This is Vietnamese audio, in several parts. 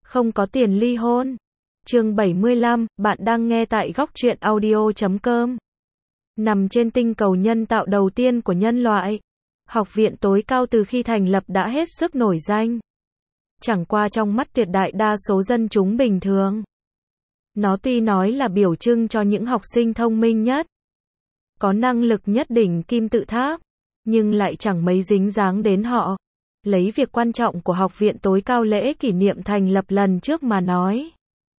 Không có tiền ly hôn. Chương 75, bạn đang nghe tại góc truyện audio.com. Nằm trên tinh cầu nhân tạo đầu tiên của nhân loại, học viện tối cao từ khi thành lập đã hết sức nổi danh. Chẳng qua trong mắt tuyệt đại đa số dân chúng bình thường, nó tuy nói là biểu trưng cho những học sinh thông minh nhất, có năng lực nhất đỉnh kim tự tháp, nhưng lại chẳng mấy dính dáng đến họ. Lấy việc quan trọng của học viện tối cao lễ kỷ niệm thành lập lần trước mà nói,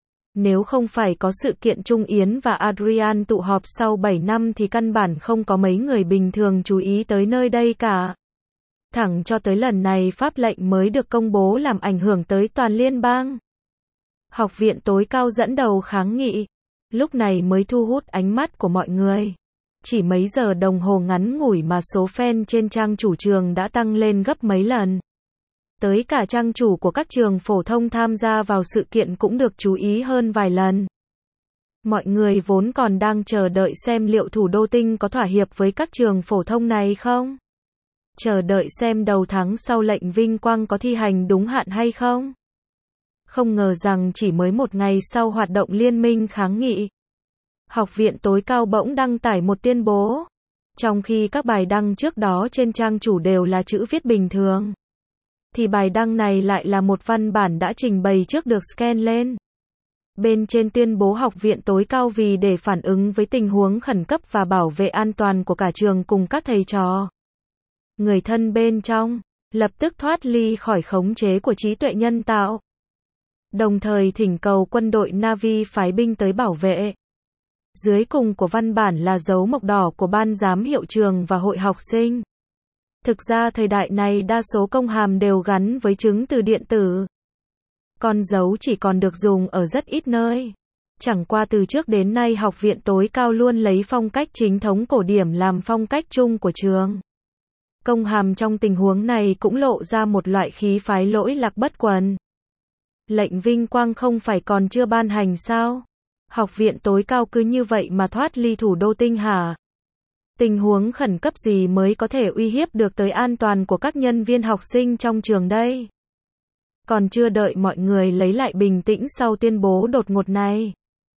nếu không phải có sự kiện Trung Yến và Adrian tụ họp sau 7 năm thì căn bản không có mấy người bình thường chú ý tới nơi đây cả. Thẳng cho tới lần này pháp lệnh mới được công bố làm ảnh hưởng tới toàn liên bang. Học viện tối cao dẫn đầu kháng nghị, lúc này mới thu hút ánh mắt của mọi người. Chỉ mấy giờ đồng hồ ngắn ngủi mà số fan trên trang chủ trường đã tăng lên gấp mấy lần. Tới cả trang chủ của các trường phổ thông tham gia vào sự kiện cũng được chú ý hơn vài lần. Mọi người vốn còn đang chờ đợi xem liệu thủ đô tinh có thỏa hiệp với các trường phổ thông này không? Chờ đợi xem đầu tháng sau lệnh vinh quang có thi hành đúng hạn hay không? Không ngờ rằng chỉ mới một ngày sau hoạt động liên minh kháng nghị, học viện tối cao bỗng đăng tải một tuyên bố. Trong khi các bài đăng trước đó trên trang chủ đều là chữ viết bình thường, thì bài đăng này lại là một văn bản đã trình bày trước được scan lên. Bên trên tuyên bố học viện tối cao vì để phản ứng với tình huống khẩn cấp và bảo vệ an toàn của cả trường cùng các thầy trò, người thân bên trong, lập tức thoát ly khỏi khống chế của trí tuệ nhân tạo. Đồng thời thỉnh cầu quân đội Na'vi phái binh tới bảo vệ. Dưới cùng của văn bản là dấu mộc đỏ của ban giám hiệu trường và hội học sinh. Thực ra thời đại này đa số công hàm đều gắn với chứng từ điện tử. Con dấu chỉ còn được dùng ở rất ít nơi. Chẳng qua từ trước đến nay học viện tối cao luôn lấy phong cách chính thống cổ điển làm phong cách chung của trường. Công hàm trong tình huống này cũng lộ ra một loại khí phái lỗi lạc bất quần. Lệnh vinh quang không phải còn chưa ban hành sao? Học viện tối cao cứ như vậy mà thoát ly thủ đô tinh hả? Tình huống khẩn cấp gì mới có thể uy hiếp được tới an toàn của các nhân viên học sinh trong trường đây? Còn chưa đợi mọi người lấy lại bình tĩnh sau tuyên bố đột ngột này,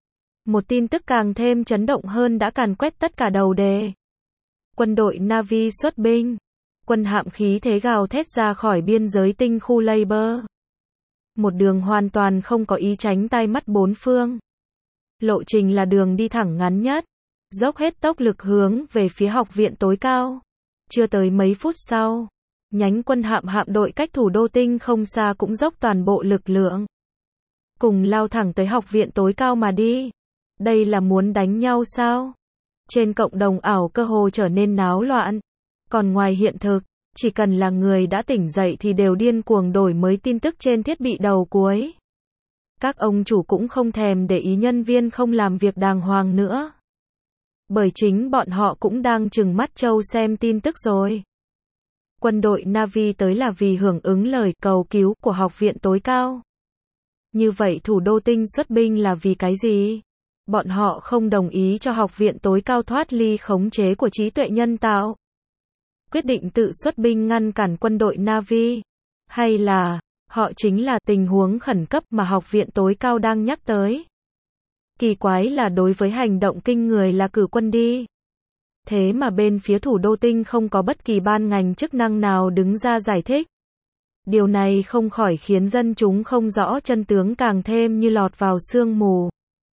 một tin tức càng thêm chấn động hơn đã càn quét tất cả đầu đề. Quân đội Na'vi xuất binh, quân hạm khí thế gào thét ra khỏi biên giới tinh khu Labor. Một đường hoàn toàn không có ý tránh tai mắt bốn phương. Lộ trình là đường đi thẳng ngắn nhất, dốc hết tốc lực hướng về phía học viện tối cao. Chưa tới mấy phút sau, nhánh quân hạm đội cách thủ đô tinh không xa cũng dốc toàn bộ lực lượng, cùng lao thẳng tới học viện tối cao mà đi. Đây là muốn đánh nhau sao? Trên cộng đồng ảo cơ hồ trở nên náo loạn. Còn ngoài hiện thực, chỉ cần là người đã tỉnh dậy thì đều điên cuồng đổi mới tin tức trên thiết bị đầu cuối. Các ông chủ cũng không thèm để ý nhân viên không làm việc đàng hoàng nữa. Bởi chính bọn họ cũng đang trừng mắt trâu xem tin tức rồi. Quân đội Na'vi tới là vì hưởng ứng lời cầu cứu của học viện tối cao. Như vậy thủ đô tinh xuất binh là vì cái gì? Bọn họ không đồng ý cho học viện tối cao thoát ly khống chế của trí tuệ nhân tạo. Quyết định tự xuất binh ngăn cản quân đội Na'vi. Hay là, họ chính là tình huống khẩn cấp mà học viện tối cao đang nhắc tới. Kỳ quái là đối với hành động kinh người là cử quân đi, thế mà bên phía thủ đô tinh không có bất kỳ ban ngành chức năng nào đứng ra giải thích. Điều này không khỏi khiến dân chúng không rõ chân tướng càng thêm như lọt vào sương mù.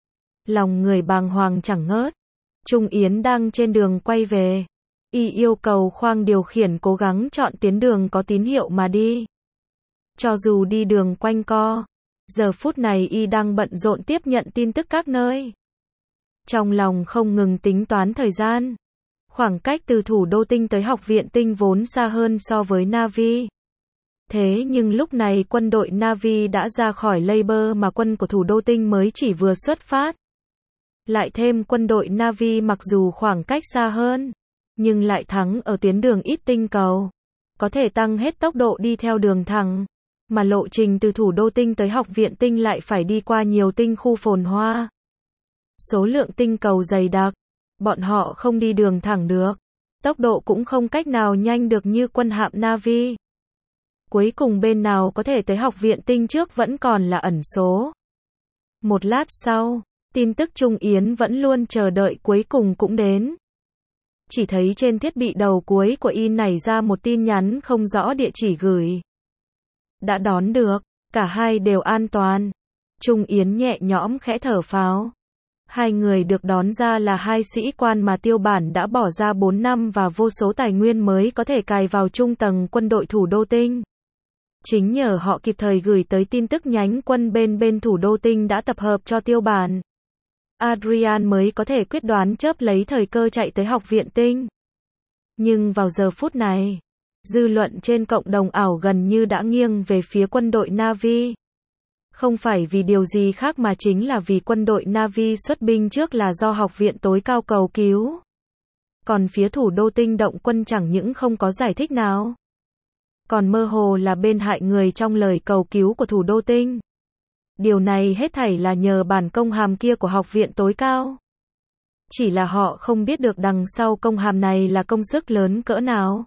Lòng người bàng hoàng chẳng ngớt. Trung Yến đang trên đường quay về. Y yêu cầu khoang điều khiển cố gắng chọn tuyến đường có tín hiệu mà đi. Cho dù đi đường quanh co, giờ phút này Y đang bận rộn tiếp nhận tin tức các nơi. Trong lòng không ngừng tính toán thời gian. Khoảng cách từ thủ đô tinh tới học viện tinh vốn xa hơn so với Na'vi. Thế nhưng lúc này quân đội Na'vi đã ra khỏi Labor mà quân của thủ đô tinh mới chỉ vừa xuất phát. Lại thêm quân đội Na'vi mặc dù khoảng cách xa hơn, nhưng lại thắng ở tuyến đường ít tinh cầu. Có thể tăng hết tốc độ đi theo đường thẳng. Mà lộ trình từ thủ đô tinh tới học viện tinh lại phải đi qua nhiều tinh khu phồn hoa. Số lượng tinh cầu dày đặc. Bọn họ không đi đường thẳng được. Tốc độ cũng không cách nào nhanh được như quân hạm Na'vi. Cuối cùng bên nào có thể tới học viện tinh trước vẫn còn là ẩn số. Một lát sau, tin tức Trung Yến vẫn luôn chờ đợi cuối cùng cũng đến. Chỉ thấy trên thiết bị đầu cuối của y nảy ra một tin nhắn không rõ địa chỉ gửi. Đã đón được, cả hai đều an toàn. Trung Yến nhẹ nhõm khẽ thở phào. Hai người được đón ra là hai sĩ quan mà Tiêu Bản đã bỏ ra 4 năm và vô số tài nguyên mới có thể cài vào trung tầng quân đội thủ đô tinh. Chính nhờ họ kịp thời gửi tới tin tức nhánh quân bên thủ đô tinh đã tập hợp cho Tiêu Bản, Adrian mới có thể quyết đoán chớp lấy thời cơ chạy tới học viện tinh. Nhưng vào giờ phút này, dư luận trên cộng đồng ảo gần như đã nghiêng về phía quân đội Na'vi. Không phải vì điều gì khác mà chính là vì quân đội Na'vi xuất binh trước là do học viện tối cao cầu cứu. Còn phía thủ đô tinh động quân chẳng những không có giải thích nào, còn mơ hồ là bên hại người trong lời cầu cứu của thủ đô tinh. Điều này hết thảy là nhờ bản công hàm kia của học viện tối cao. Chỉ là họ không biết được đằng sau công hàm này là công sức lớn cỡ nào.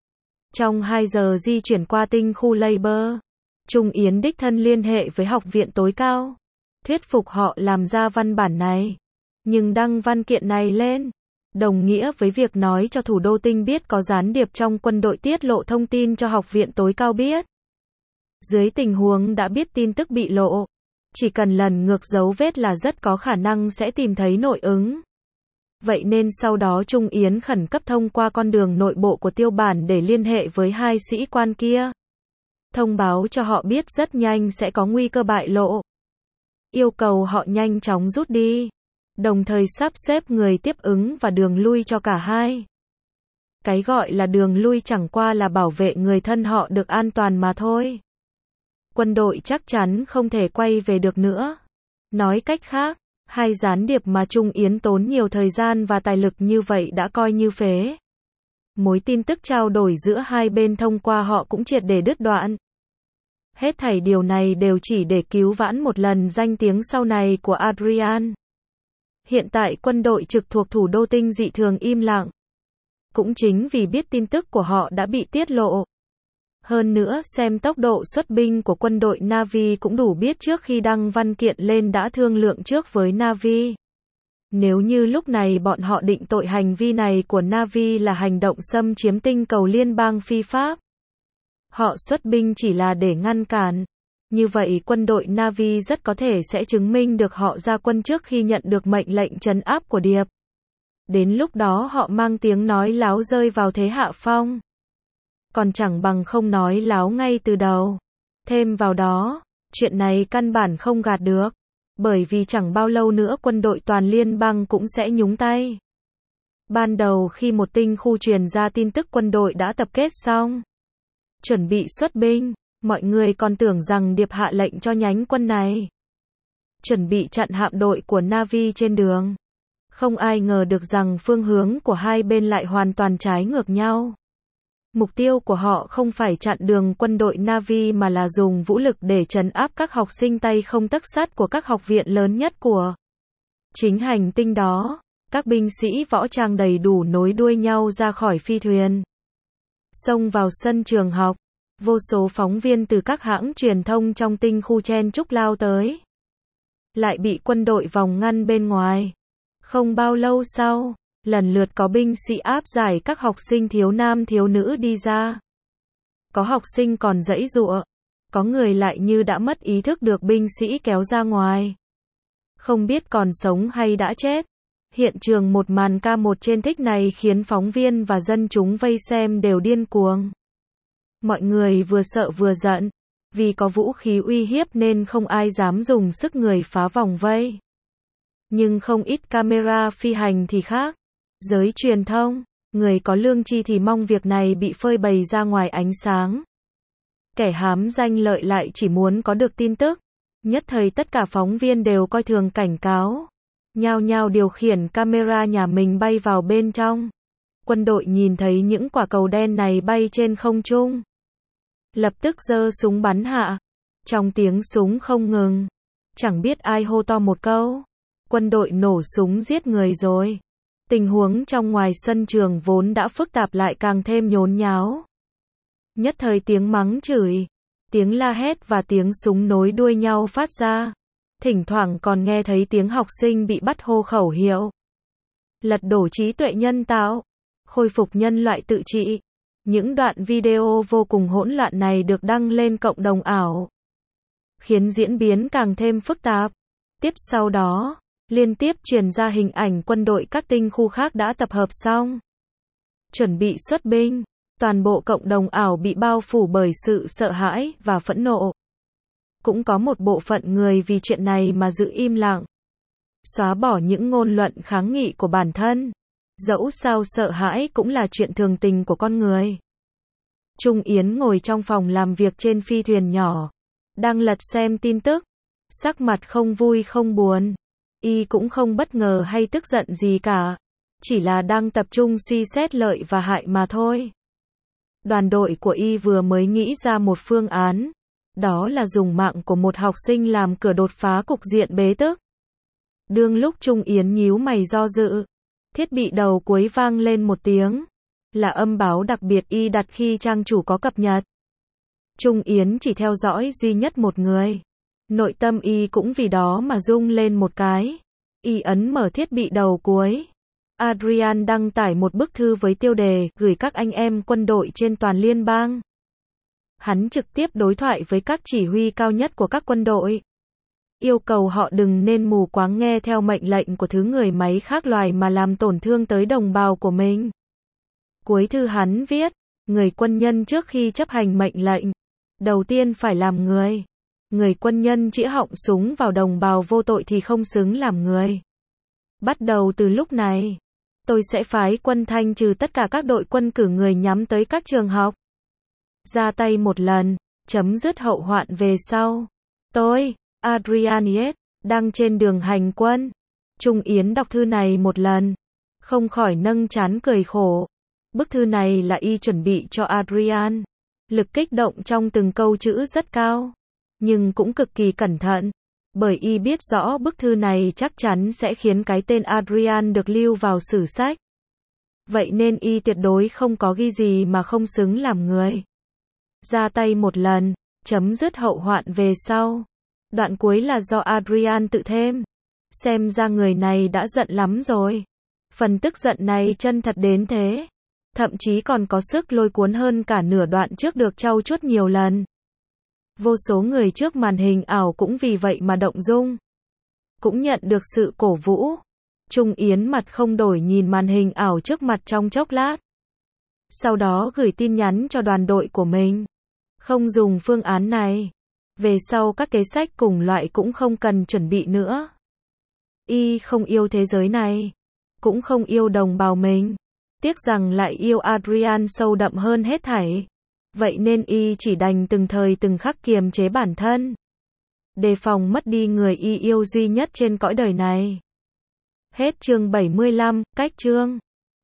Trong 2 giờ di chuyển qua tinh khu Labor, Trung Yến đích thân liên hệ với học viện tối cao, thuyết phục họ làm ra văn bản này. Nhưng đăng văn kiện này lên, đồng nghĩa với việc nói cho thủ đô tinh biết có gián điệp trong quân đội tiết lộ thông tin cho học viện tối cao biết. Dưới tình huống đã biết tin tức bị lộ, chỉ cần lần ngược dấu vết là rất có khả năng sẽ tìm thấy nội ứng. Vậy nên sau đó Trung Yến khẩn cấp thông qua con đường nội bộ của Tiêu Bản để liên hệ với hai sĩ quan kia. Thông báo cho họ biết rất nhanh sẽ có nguy cơ bại lộ. Yêu cầu họ nhanh chóng rút đi, đồng thời sắp xếp người tiếp ứng và đường lui cho cả hai. Cái gọi là đường lui chẳng qua là bảo vệ người thân họ được an toàn mà thôi. Quân đội chắc chắn không thể quay về được nữa. Nói cách khác, hai gián điệp mà Trung Yến tốn nhiều thời gian và tài lực như vậy đã coi như phế. Mối tin tức trao đổi giữa hai bên thông qua họ cũng triệt để đứt đoạn. Hết thảy điều này đều chỉ để cứu vãn một lần danh tiếng sau này của Adrian. Hiện tại quân đội trực thuộc thủ đô tinh dị thường im lặng. Cũng chính vì biết tin tức của họ đã bị tiết lộ. Hơn nữa xem tốc độ xuất binh của quân đội Na'vi cũng đủ biết trước khi đăng văn kiện lên đã thương lượng trước với Na'vi. Nếu như lúc này bọn họ định tội hành vi này của Na'vi là hành động xâm chiếm tinh cầu liên bang phi pháp, họ xuất binh chỉ là để ngăn cản. Như vậy quân đội Na'vi rất có thể sẽ chứng minh được họ ra quân trước khi nhận được mệnh lệnh trấn áp của Điệp. Đến lúc đó họ mang tiếng nói láo rơi vào thế hạ phong. Còn chẳng bằng không nói láo ngay từ đầu. Thêm vào đó, chuyện này căn bản không gạt được. Bởi vì chẳng bao lâu nữa quân đội toàn liên bang cũng sẽ nhúng tay. Ban đầu khi một tinh khu truyền ra tin tức quân đội đã tập kết xong, chuẩn bị xuất binh, mọi người còn tưởng rằng Điệp hạ lệnh cho nhánh quân này chuẩn bị chặn hạm đội của Na'vi trên đường. Không ai ngờ được rằng phương hướng của hai bên lại hoàn toàn trái ngược nhau. Mục tiêu của họ không phải chặn đường quân đội Na'vi mà là dùng vũ lực để trấn áp các học sinh tay không tấc sắt của các học viện lớn nhất của chính hành tinh đó. Các binh sĩ võ trang đầy đủ nối đuôi nhau ra khỏi phi thuyền, xông vào sân trường học. Vô số phóng viên từ các hãng truyền thông trong tinh khu chen chúc lao tới, lại bị quân đội vòng ngăn bên ngoài. Không bao lâu sau, lần lượt có binh sĩ áp giải các học sinh thiếu nam thiếu nữ đi ra. Có học sinh còn giãy giụa, có người lại như đã mất ý thức được binh sĩ kéo ra ngoài, không biết còn sống hay đã chết. Hiện trường một màn K1 trên thích này khiến phóng viên và dân chúng vây xem đều điên cuồng. Mọi người vừa sợ vừa giận, vì có vũ khí uy hiếp nên không ai dám dùng sức người phá vòng vây. Nhưng không ít camera phi hành thì khác. Giới truyền thông, người có lương tri thì mong việc này bị phơi bày ra ngoài ánh sáng. Kẻ hám danh lợi lại chỉ muốn có được tin tức. Nhất thời tất cả phóng viên đều coi thường cảnh cáo, nhao nhao điều khiển camera nhà mình bay vào bên trong. Quân đội nhìn thấy những quả cầu đen này bay trên không trung, lập tức giơ súng bắn hạ. Trong tiếng súng không ngừng, chẳng biết ai hô to một câu, quân đội nổ súng giết người rồi. Tình huống trong ngoài sân trường vốn đã phức tạp lại càng thêm nhốn nháo. Nhất thời tiếng mắng chửi, tiếng la hét và tiếng súng nối đuôi nhau phát ra. Thỉnh thoảng còn nghe thấy tiếng học sinh bị bắt hô khẩu hiệu. Lật đổ trí tuệ nhân tạo, khôi phục nhân loại tự trị. Những đoạn video vô cùng hỗn loạn này được đăng lên cộng đồng ảo, khiến diễn biến càng thêm phức tạp. Tiếp sau đó, liên tiếp truyền ra hình ảnh quân đội các tinh khu khác đã tập hợp xong, chuẩn bị xuất binh. Toàn bộ cộng đồng ảo bị bao phủ bởi sự sợ hãi và phẫn nộ. Cũng có một bộ phận người vì chuyện này mà giữ im lặng, xóa bỏ những ngôn luận kháng nghị của bản thân. Dẫu sao sợ hãi cũng là chuyện thường tình của con người. Trung Yến ngồi trong phòng làm việc trên phi thuyền nhỏ, đang lật xem tin tức, sắc mặt không vui không buồn. Y cũng không bất ngờ hay tức giận gì cả, chỉ là đang tập trung suy xét lợi và hại mà thôi. Đoàn đội của Y vừa mới nghĩ ra một phương án, đó là dùng mạng của một học sinh làm cửa đột phá cục diện bế tắc. Đương lúc Trung Yến nhíu mày do dự, thiết bị đầu cuối vang lên một tiếng, là âm báo đặc biệt Y đặt khi trang chủ có cập nhật. Trung Yến chỉ theo dõi duy nhất một người, nội tâm Y cũng vì đó mà rung lên một cái. Y ấn mở thiết bị đầu cuối. Adrian đăng tải một bức thư với tiêu đề gửi các anh em quân đội trên toàn liên bang. Hắn trực tiếp đối thoại với các chỉ huy cao nhất của các quân đội, yêu cầu họ đừng nên mù quáng nghe theo mệnh lệnh của thứ người máy khác loài mà làm tổn thương tới đồng bào của mình. Cuối thư hắn viết, người quân nhân trước khi chấp hành mệnh lệnh, đầu tiên phải làm người. Người quân nhân chĩa họng súng vào đồng bào vô tội thì không xứng làm người. Bắt đầu từ lúc này, tôi sẽ phái quân thanh trừ tất cả các đội quân cử người nhắm tới các trường học. Ra tay một lần, chấm dứt hậu hoạn về sau. Tôi, Adrian Yates, đang trên đường hành quân. Trung Yến đọc thư này một lần, không khỏi nâng trán cười khổ. Bức thư này là Y chuẩn bị cho Adrian. Lực kích động trong từng câu chữ rất cao, nhưng cũng cực kỳ cẩn thận, bởi Y biết rõ bức thư này chắc chắn sẽ khiến cái tên Adrian được lưu vào sử sách. Vậy nên Y tuyệt đối không có ghi gì mà không xứng làm người. Ra tay một lần, chấm dứt hậu hoạn về sau. Đoạn cuối là do Adrian tự thêm. Xem ra người này đã giận lắm rồi. Phần tức giận này chân thật đến thế. Thậm chí còn có sức lôi cuốn hơn cả nửa đoạn trước được trau chuốt nhiều lần. Vô số người trước màn hình ảo cũng vì vậy mà động dung, cũng nhận được sự cổ vũ. Trung Yến mặt không đổi nhìn màn hình ảo trước mặt trong chốc lát. Sau đó gửi tin nhắn cho đoàn đội của mình. Không dùng phương án này, về sau các kế sách cùng loại cũng không cần chuẩn bị nữa. Y không yêu thế giới này, cũng không yêu đồng bào mình. Tiếc rằng lại yêu Adrian sâu đậm hơn hết thảy. Vậy nên Y chỉ đành từng thời từng khắc kiềm chế bản thân, đề phòng mất đi người Y yêu duy nhất trên cõi đời này. Hết chương 75, cách chương